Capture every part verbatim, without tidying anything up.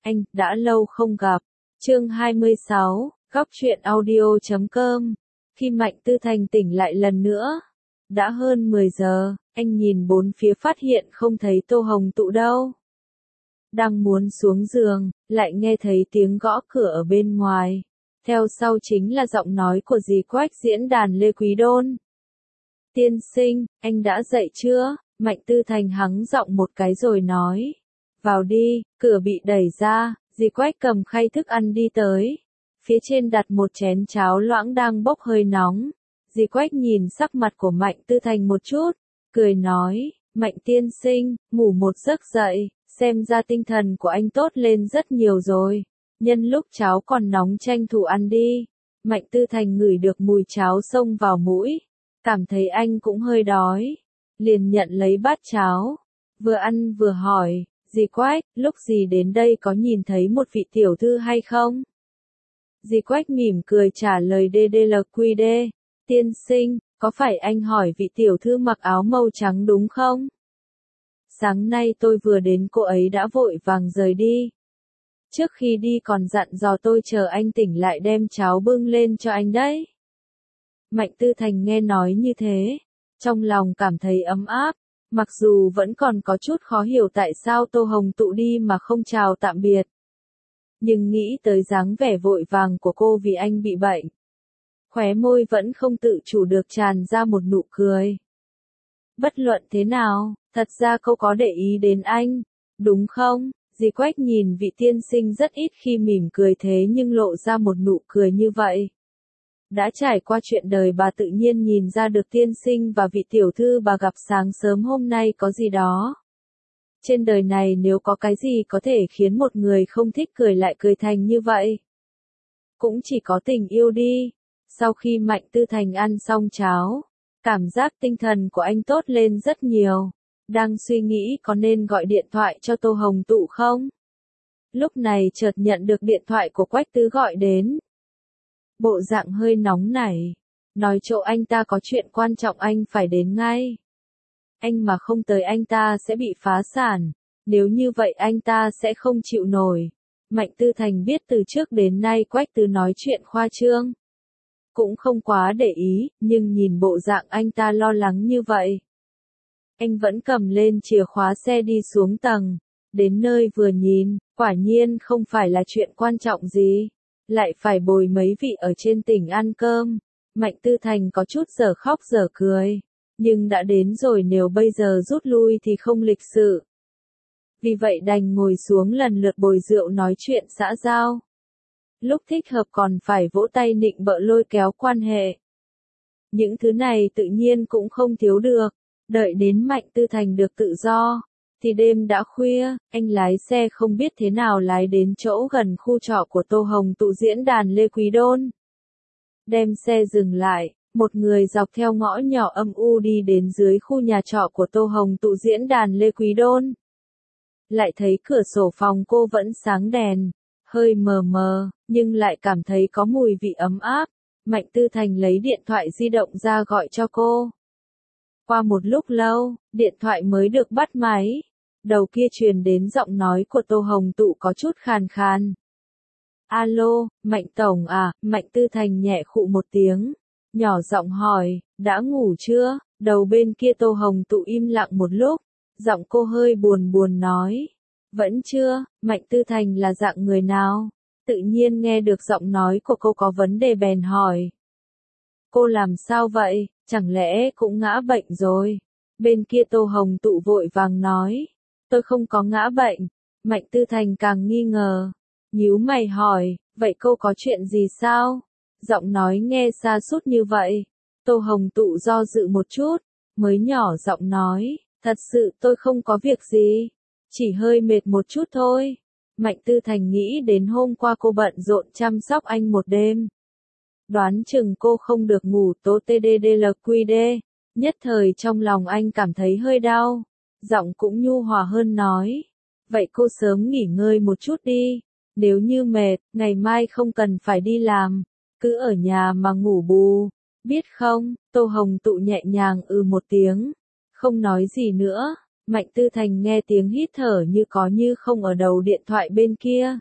anh, đã lâu không gặp. Chương hai mươi sáu, góc truyện audio chấm com. Khi Mạnh Tư Thành tỉnh lại lần nữa, đã hơn mười giờ, anh nhìn bốn phía phát hiện không thấy Tô Hồng Tụ đâu. Đang muốn xuống giường, lại nghe thấy tiếng gõ cửa ở bên ngoài. Theo sau chính là giọng nói của dì Quách diễn đàn Lê Quý Đôn. Tiên sinh, anh đã dậy chưa? Mạnh Tư Thành hắng giọng một cái rồi nói. Vào đi, cửa bị đẩy ra, dì Quách cầm khay thức ăn đi tới. Phía trên đặt một chén cháo loãng đang bốc hơi nóng. Dì Quách nhìn sắc mặt của Mạnh Tư Thành một chút, cười nói, Mạnh tiên sinh, ngủ một giấc dậy, xem ra tinh thần của anh tốt lên rất nhiều rồi. Nhân lúc cháo còn nóng tranh thủ ăn đi. Mạnh Tư Thành ngửi được mùi cháo xông vào mũi, cảm thấy anh cũng hơi đói, liền nhận lấy bát cháo, vừa ăn vừa hỏi, dì Quách, lúc dì đến đây có nhìn thấy một vị tiểu thư hay không? Dì Quách mỉm cười trả lời đê đê lờ quy đê, tiên sinh, có phải anh hỏi vị tiểu thư mặc áo màu trắng đúng không? Sáng nay tôi vừa đến cô ấy đã vội vàng rời đi. Trước khi đi còn dặn dò tôi chờ anh tỉnh lại đem cháo bưng lên cho anh đấy. Mạnh Tư Thành nghe nói như thế, trong lòng cảm thấy ấm áp, mặc dù vẫn còn có chút khó hiểu tại sao Tô Hồng Tụ đi mà không chào tạm biệt. Nhưng nghĩ tới dáng vẻ vội vàng của cô vì anh bị bệnh, khóe môi vẫn không tự chủ được tràn ra một nụ cười. Bất luận thế nào, thật ra cô có để ý đến anh, đúng không? Dì Quách nhìn vị tiên sinh rất ít khi mỉm cười thế nhưng lộ ra một nụ cười như vậy. Đã trải qua chuyện đời bà tự nhiên nhìn ra được tiên sinh và vị tiểu thư bà gặp sáng sớm hôm nay có gì đó. Trên đời này nếu có cái gì có thể khiến một người không thích cười lại cười thành như vậy, cũng chỉ có tình yêu đi. Sau khi Mạnh Tư Thành ăn xong cháo, cảm giác tinh thần của anh tốt lên rất nhiều. Đang suy nghĩ có nên gọi điện thoại cho Tô Hồng Tụ không? Lúc này chợt nhận được điện thoại của Quách Tứ gọi đến. Bộ dạng hơi nóng nảy, nói chỗ anh ta có chuyện quan trọng anh phải đến ngay. Anh mà không tới anh ta sẽ bị phá sản, nếu như vậy anh ta sẽ không chịu nổi. Mạnh Tư Thành biết từ trước đến nay Quách Tứ nói chuyện khoa trương, cũng không quá để ý, nhưng nhìn bộ dạng anh ta lo lắng như vậy, anh vẫn cầm lên chìa khóa xe đi xuống tầng, đến nơi vừa nhìn, quả nhiên không phải là chuyện quan trọng gì, lại phải bồi mấy vị ở trên tỉnh ăn cơm. Mạnh Tư Thành có chút dở khóc dở cười, nhưng đã đến rồi nếu bây giờ rút lui thì không lịch sự. Vì vậy đành ngồi xuống lần lượt bồi rượu nói chuyện xã giao. Lúc thích hợp còn phải vỗ tay nịnh bợ lôi kéo quan hệ. Những thứ này tự nhiên cũng không thiếu được. Đợi đến Mạnh Tư Thành được tự do, thì đêm đã khuya, anh lái xe không biết thế nào lái đến chỗ gần khu trọ của Tô Hồng Tụ diễn đàn Lê Quý Đôn. Đem xe dừng lại, một người dọc theo ngõ nhỏ âm u đi đến dưới khu nhà trọ của Tô Hồng Tụ diễn đàn Lê Quý Đôn. Lại thấy cửa sổ phòng cô vẫn sáng đèn, hơi mờ mờ, nhưng lại cảm thấy có mùi vị ấm áp. Mạnh Tư Thành lấy điện thoại di động ra gọi cho cô. Qua một lúc lâu, điện thoại mới được bắt máy. Đầu kia truyền đến giọng nói của Tô Hồng Tụ có chút khàn khàn. Alo, Mạnh Tổng à? Mạnh Tư Thành nhẹ khụ một tiếng, nhỏ giọng hỏi, đã ngủ chưa? Đầu bên kia Tô Hồng Tụ im lặng một lúc, giọng cô hơi buồn buồn nói. Vẫn chưa. Mạnh Tư Thành là dạng người nào? Tự nhiên nghe được giọng nói của cô có vấn đề bèn hỏi. Cô làm sao vậy? Chẳng lẽ cũng ngã bệnh rồi? Bên kia Tô Hồng Tụ vội vàng nói. Tôi không có ngã bệnh. Mạnh Tư Thành càng nghi ngờ. Nhíu mày hỏi, vậy cô có chuyện gì sao? Giọng nói nghe xa sút như vậy. Tô Hồng Tụ do dự một chút, mới nhỏ giọng nói, thật sự tôi không có việc gì. Chỉ hơi mệt một chút thôi. Mạnh Tư Thành nghĩ đến hôm qua cô bận rộn chăm sóc anh một đêm. Đoán chừng cô không được ngủ tố tê đê đê lờ quy đê. Nhất thời trong lòng anh cảm thấy hơi đau. Giọng cũng nhu hòa hơn nói. Vậy cô sớm nghỉ ngơi một chút đi. Nếu như mệt, ngày mai không cần phải đi làm. Cứ ở nhà mà ngủ bù. Biết không? Tô Hồng Tụ nhẹ nhàng ừ một tiếng. Không nói gì nữa. Mạnh Tư Thành nghe tiếng hít thở như có như không ở đầu điện thoại bên kia.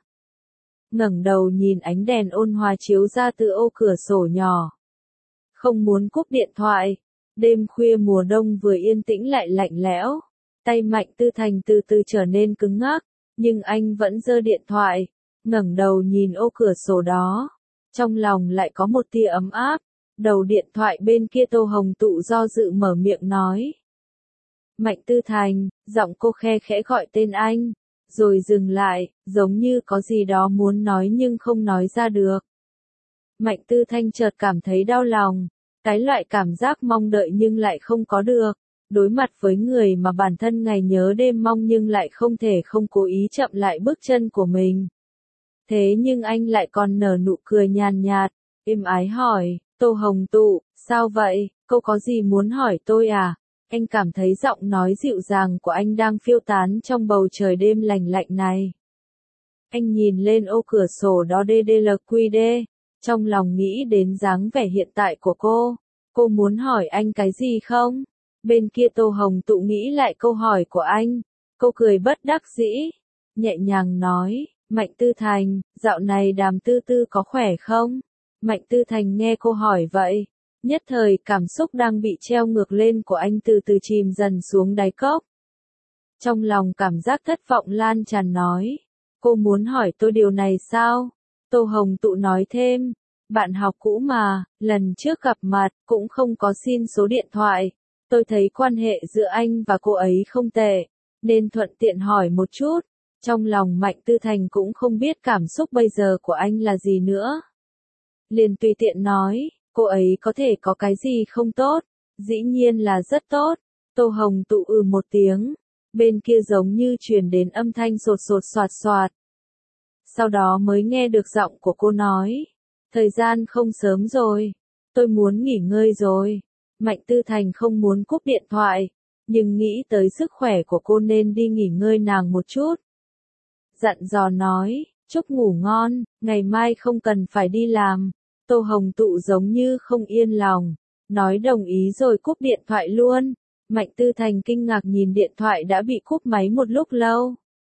Ngẩng đầu nhìn ánh đèn ôn hòa chiếu ra từ ô cửa sổ nhỏ. Không muốn cúp điện thoại. Đêm khuya mùa đông vừa yên tĩnh lại lạnh lẽo. Tay Mạnh Tư Thành từ từ trở nên cứng ngắc, nhưng anh vẫn giơ điện thoại, ngẩng đầu nhìn ô cửa sổ đó. Trong lòng lại có một tia ấm áp. Đầu điện thoại bên kia Tô Hồng Tụ do dự mở miệng nói. Mạnh Tư Thành, giọng cô khe khẽ gọi tên anh, rồi dừng lại, giống như có gì đó muốn nói nhưng không nói ra được. Mạnh Tư Thanh chợt cảm thấy đau lòng, cái loại cảm giác mong đợi nhưng lại không có được, đối mặt với người mà bản thân ngày nhớ đêm mong nhưng lại không thể không cố ý chậm lại bước chân của mình. Thế nhưng anh lại còn nở nụ cười nhàn nhạt, êm ái hỏi, Tô Hồng Tụ, sao vậy, cô có gì muốn hỏi tôi à? Anh cảm thấy giọng nói dịu dàng của anh đang phiêu tán trong bầu trời đêm lạnh lạnh này. Anh nhìn lên ô cửa sổ đó đê đê lờ quy đê, trong lòng nghĩ đến dáng vẻ hiện tại của cô. Cô muốn hỏi anh cái gì không? Bên kia Tô Hồng Tụ nghĩ lại câu hỏi của anh. Cô cười bất đắc dĩ, nhẹ nhàng nói, Mạnh Tư Thành, dạo này Đàm Tư Tư có khỏe không? Mạnh Tư Thành nghe cô hỏi vậy. Nhất thời cảm xúc đang bị treo ngược lên của anh từ từ chìm dần xuống đáy cốc. Trong lòng cảm giác thất vọng lan tràn nói. Cô muốn hỏi tôi điều này sao? Tô Hồng Tụ nói thêm. Bạn học cũ mà, lần trước gặp mặt, cũng không có xin số điện thoại. Tôi thấy quan hệ giữa anh và cô ấy không tệ, nên thuận tiện hỏi một chút. Trong lòng Mạnh Tư Thành cũng không biết cảm xúc bây giờ của anh là gì nữa. Liền tùy tiện nói. Cô ấy có thể có cái gì không tốt? Dĩ nhiên là rất tốt. Tô Hồng Tụ ừ một tiếng. Bên kia giống như truyền đến âm thanh sột sột soạt soạt. Sau đó mới nghe được giọng của cô nói. Thời gian không sớm rồi. Tôi muốn nghỉ ngơi rồi. Mạnh Tư Thành không muốn cúp điện thoại. Nhưng nghĩ tới sức khỏe của cô nên đi nghỉ ngơi nàng một chút. Dặn dò nói. Chúc ngủ ngon, ngày mai không cần phải đi làm. Tô Hồng Tụ giống như không yên lòng, nói đồng ý rồi cúp điện thoại luôn. Mạnh Tư Thành kinh ngạc nhìn điện thoại đã bị cúp máy một lúc lâu.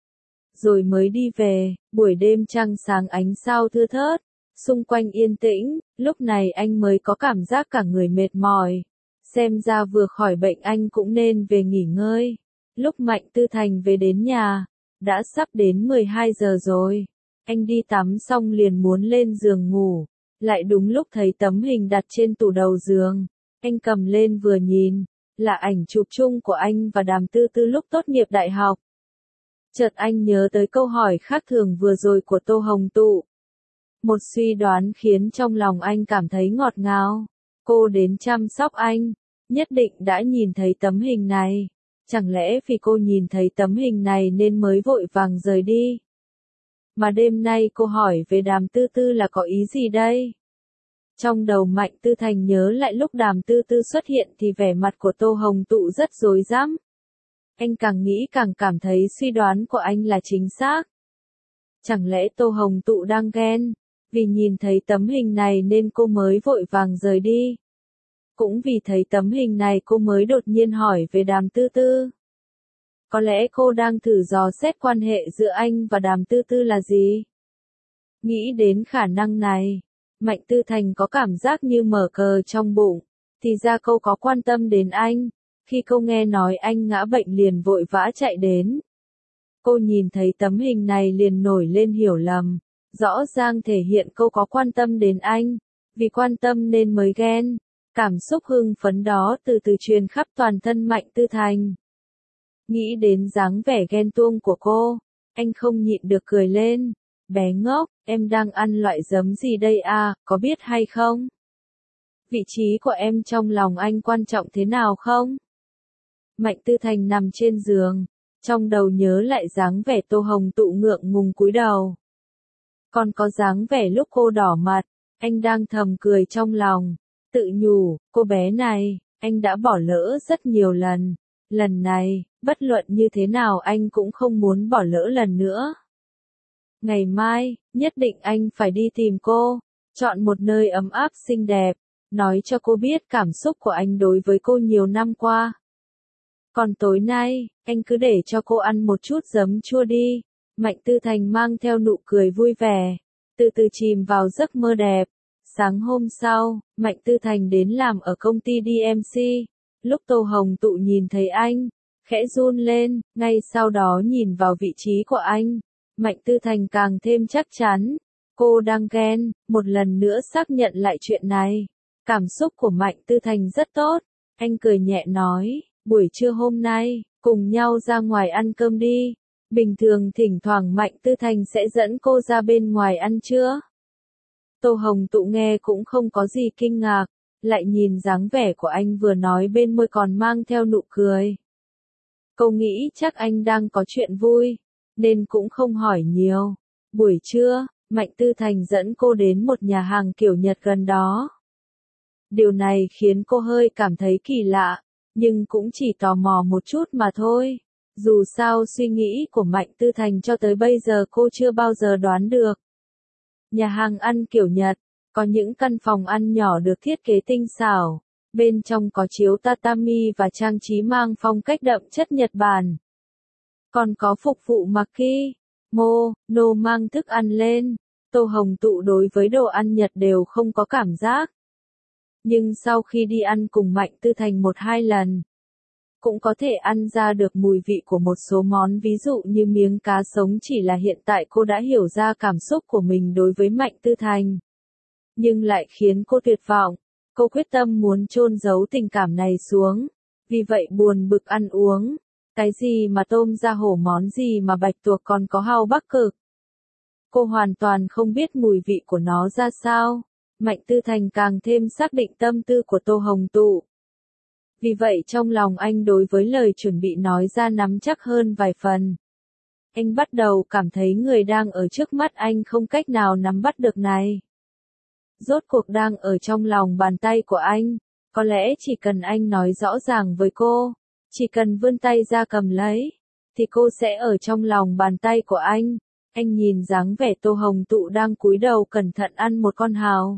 Rồi mới đi về, buổi đêm trăng sáng ánh sao thưa thớt, xung quanh yên tĩnh, lúc này anh mới có cảm giác cả người mệt mỏi. Xem ra vừa khỏi bệnh anh cũng nên về nghỉ ngơi. Lúc Mạnh Tư Thành về đến nhà, đã sắp đến mười hai giờ rồi. Anh đi tắm xong liền muốn lên giường ngủ. Lại đúng lúc thấy tấm hình đặt trên tủ đầu giường. Anh cầm lên vừa nhìn, là ảnh chụp chung của anh và Đàm Tư Tư lúc tốt nghiệp đại học. Chợt anh nhớ tới câu hỏi khác thường vừa rồi của Tô Hồng Tụ. Một suy đoán khiến trong lòng anh cảm thấy ngọt ngào. Cô đến chăm sóc anh, nhất định đã nhìn thấy tấm hình này. Chẳng lẽ vì cô nhìn thấy tấm hình này nên mới vội vàng rời đi? Mà đêm nay cô hỏi về Đàm Tư Tư là có ý gì đây? Trong đầu Mạnh Tư Thành nhớ lại lúc Đàm Tư Tư xuất hiện thì vẻ mặt của Tô Hồng Tụ rất rối rắm. Anh càng nghĩ càng cảm thấy suy đoán của anh là chính xác. Chẳng lẽ Tô Hồng Tụ đang ghen? Vì nhìn thấy tấm hình này nên cô mới vội vàng rời đi. Cũng vì thấy tấm hình này cô mới đột nhiên hỏi về Đàm Tư Tư. Có lẽ cô đang thử dò xét quan hệ giữa anh và Đàm Tư Tư là gì? Nghĩ đến khả năng này, Mạnh Tư Thành có cảm giác như mở cờ trong bụng. Thì ra cô có quan tâm đến anh. Khi cô nghe nói anh ngã bệnh liền vội vã chạy đến. Cô nhìn thấy tấm hình này liền nổi lên hiểu lầm. Rõ ràng thể hiện cô có quan tâm đến anh. Vì quan tâm nên mới ghen. Cảm xúc hưng phấn đó từ từ truyền khắp toàn thân Mạnh Tư Thành. Nghĩ đến dáng vẻ ghen tuông của cô, anh không nhịn được cười lên. Bé ngốc, em đang ăn loại giấm gì đây à, có biết hay không? Vị trí của em trong lòng anh quan trọng thế nào không? Mạnh Tư Thành nằm trên giường, trong đầu nhớ lại dáng vẻ Tô Hồng Tụ ngượng ngùng cúi đầu. Còn có dáng vẻ lúc cô đỏ mặt, anh đang thầm cười trong lòng, tự nhủ, cô bé này, anh đã bỏ lỡ rất nhiều lần. Lần này, bất luận như thế nào anh cũng không muốn bỏ lỡ lần nữa. Ngày mai, nhất định anh phải đi tìm cô, chọn một nơi ấm áp xinh đẹp, nói cho cô biết cảm xúc của anh đối với cô nhiều năm qua. Còn tối nay, anh cứ để cho cô ăn một chút giấm chua đi. Mạnh Tư Thành mang theo nụ cười vui vẻ, từ từ chìm vào giấc mơ đẹp. Sáng hôm sau, Mạnh Tư Thành đến làm ở công ty đê em xê. Lúc Tô Hồng Tụ nhìn thấy anh, khẽ run lên, ngay sau đó nhìn vào vị trí của anh. Mạnh Tư Thành càng thêm chắc chắn. Cô đang ghen, một lần nữa xác nhận lại chuyện này. Cảm xúc của Mạnh Tư Thành rất tốt. Anh cười nhẹ nói, buổi trưa hôm nay, cùng nhau ra ngoài ăn cơm đi. Bình thường thỉnh thoảng Mạnh Tư Thành sẽ dẫn cô ra bên ngoài ăn trưa. Tô Hồng Tụ nghe cũng không có gì kinh ngạc, lại nhìn dáng vẻ của anh vừa nói bên môi còn mang theo nụ cười. Cô nghĩ chắc anh đang có chuyện vui, nên cũng không hỏi nhiều. Buổi trưa, Mạnh Tư Thành dẫn cô đến một nhà hàng kiểu Nhật gần đó. Điều này khiến cô hơi cảm thấy kỳ lạ, nhưng cũng chỉ tò mò một chút mà thôi. Dù sao suy nghĩ của Mạnh Tư Thành cho tới bây giờ cô chưa bao giờ đoán được. Nhà hàng ăn kiểu Nhật, có những căn phòng ăn nhỏ được thiết kế tinh xảo, bên trong có chiếu tatami và trang trí mang phong cách đậm chất Nhật Bản. Còn có phục vụ maki, mo, no mang thức ăn lên. Tô Hồng Tụ đối với đồ ăn Nhật đều không có cảm giác. Nhưng sau khi đi ăn cùng Mạnh Tư Thành một hai lần, cũng có thể ăn ra được mùi vị của một số món, ví dụ như miếng cá sống. Chỉ là hiện tại cô đã hiểu ra cảm xúc của mình đối với Mạnh Tư Thành, nhưng lại khiến cô tuyệt vọng. Cô quyết tâm muốn chôn giấu tình cảm này xuống, vì vậy buồn bực ăn uống. Cái gì mà tôm da hổ, món gì mà bạch tuộc, còn có hao Bắc Cực. Cô hoàn toàn không biết mùi vị của nó ra sao. Mạnh Tư Thành càng thêm xác định tâm tư của Tô Hồng Tụ. Vì vậy trong lòng anh đối với lời chuẩn bị nói ra nắm chắc hơn vài phần. Anh bắt đầu cảm thấy người đang ở trước mắt anh không cách nào nắm bắt được này. Rốt cuộc đang ở trong lòng bàn tay của anh. Có lẽ chỉ cần anh nói rõ ràng với cô, chỉ cần vươn tay ra cầm lấy, thì cô sẽ ở trong lòng bàn tay của anh. Anh nhìn dáng vẻ Tô Hồng Tụ đang cúi đầu cẩn thận ăn một con hào.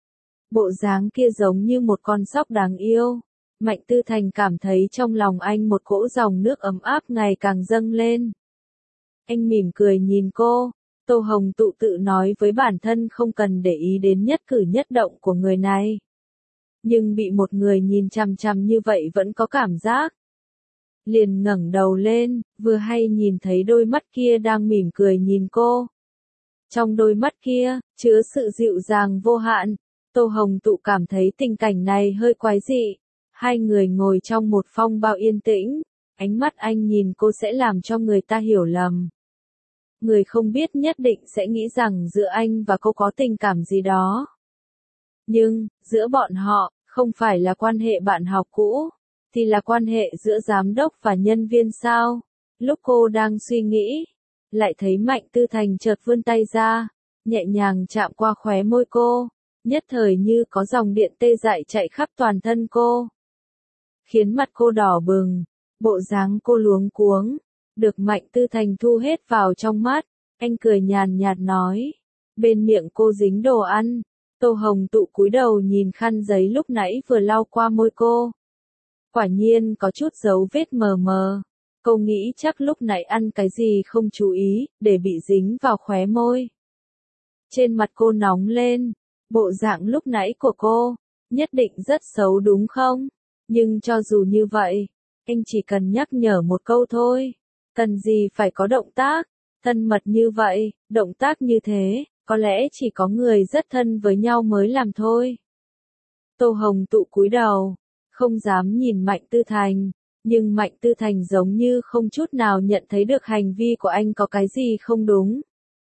Bộ dáng kia giống như một con sóc đáng yêu. Mạnh Tư Thành cảm thấy trong lòng anh một cỗ dòng nước ấm áp ngày càng dâng lên. Anh mỉm cười nhìn cô. Tô Hồng Tụ tự nói với bản thân không cần để ý đến nhất cử nhất động của người này. Nhưng bị một người nhìn chằm chằm như vậy vẫn có cảm giác. Liền ngẩng đầu lên, vừa hay nhìn thấy đôi mắt kia đang mỉm cười nhìn cô. Trong đôi mắt kia, chứa sự dịu dàng vô hạn. Tô Hồng Tụ cảm thấy tình cảnh này hơi quái dị. Hai người ngồi trong một phong bao yên tĩnh, ánh mắt anh nhìn cô sẽ làm cho người ta hiểu lầm. Người không biết nhất định sẽ nghĩ rằng giữa anh và cô có tình cảm gì đó. Nhưng, giữa bọn họ, không phải là quan hệ bạn học cũ, thì là quan hệ giữa giám đốc và nhân viên sao? Lúc cô đang suy nghĩ, lại thấy Mạnh Tư Thành chợt vươn tay ra, nhẹ nhàng chạm qua khóe môi cô, nhất thời như có dòng điện tê dại chạy khắp toàn thân cô, khiến mặt cô đỏ bừng, bộ dáng cô luống cuống, được Mạnh Tư Thành thu hết vào trong mắt. Anh cười nhàn nhạt nói, bên miệng cô dính đồ ăn. Tô Hồng Tụ cúi đầu nhìn khăn giấy lúc nãy vừa lau qua môi cô. Quả nhiên có chút dấu vết mờ mờ. Cô nghĩ chắc lúc nãy ăn cái gì không chú ý, để bị dính vào khóe môi. Trên mặt cô nóng lên, bộ dạng lúc nãy của cô, nhất định rất xấu đúng không? Nhưng cho dù như vậy, anh chỉ cần nhắc nhở một câu thôi. Cần gì phải có động tác, thân mật như vậy, động tác như thế, có lẽ chỉ có người rất thân với nhau mới làm thôi. Tô Hồng Tụ cúi đầu, không dám nhìn Mạnh Tư Thành, nhưng Mạnh Tư Thành giống như không chút nào nhận thấy được hành vi của anh có cái gì không đúng.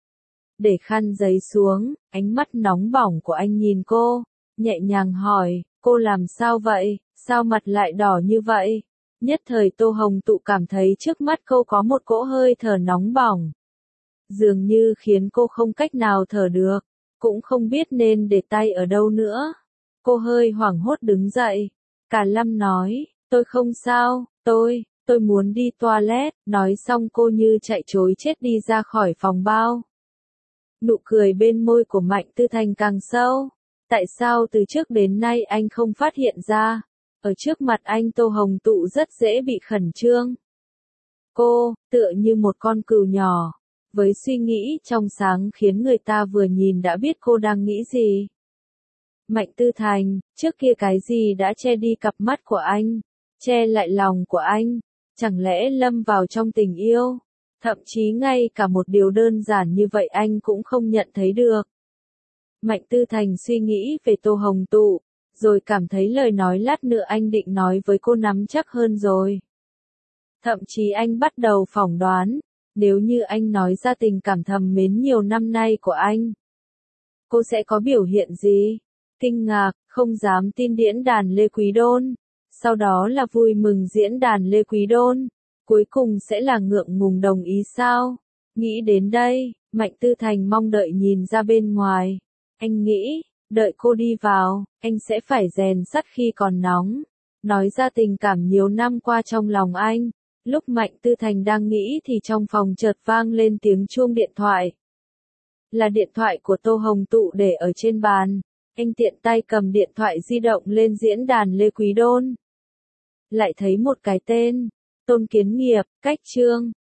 Để khăn giấy xuống, ánh mắt nóng bỏng của anh nhìn cô, nhẹ nhàng hỏi, cô làm sao vậy, sao mặt lại đỏ như vậy? Nhất thời Tô Hồng Tụ cảm thấy trước mắt cô có một cỗ hơi thở nóng bỏng. Dường như khiến cô không cách nào thở được, cũng không biết nên để tay ở đâu nữa. Cô hơi hoảng hốt đứng dậy. Cả Lâm nói, tôi không sao, tôi, tôi muốn đi toilet. Nói xong cô như chạy trối chết đi ra khỏi phòng bao. Nụ cười bên môi của Mạnh Tư Thành càng sâu. Tại sao từ trước đến nay anh không phát hiện ra? Ở trước mặt anh Tô Hồng Tụ rất dễ bị khẩn trương. Cô, tựa như một con cừu nhỏ, với suy nghĩ trong sáng khiến người ta vừa nhìn đã biết cô đang nghĩ gì. Mạnh Tư Thành, trước kia cái gì đã che đi cặp mắt của anh, che lại lòng của anh, chẳng lẽ lâm vào trong tình yêu, thậm chí ngay cả một điều đơn giản như vậy anh cũng không nhận thấy được. Mạnh Tư Thành suy nghĩ về Tô Hồng Tụ, rồi cảm thấy lời nói lát nữa anh định nói với cô nắm chắc hơn rồi. Thậm chí anh bắt đầu phỏng đoán, nếu như anh nói ra tình cảm thầm mến nhiều năm nay của anh, cô sẽ có biểu hiện gì? Kinh ngạc, không dám tin diễn đàn Lê Quý Đôn, sau đó là vui mừng diễn đàn Lê Quý Đôn, cuối cùng sẽ là ngượng ngùng đồng ý sao? Nghĩ đến đây, Mạnh Tư Thành mong đợi nhìn ra bên ngoài. Anh nghĩ, đợi cô đi vào, anh sẽ phải rèn sắt khi còn nóng, nói ra tình cảm nhiều năm qua trong lòng anh. Lúc Mạnh Tư Thành đang nghĩ thì trong phòng chợt vang lên tiếng chuông điện thoại. Là điện thoại của Tô Hồng Tụ để ở trên bàn. Anh tiện tay cầm điện thoại di động lên diễn đàn Lê Quý Đôn. Lại thấy một cái tên, Tôn Kiến Nghiệp, cách chương.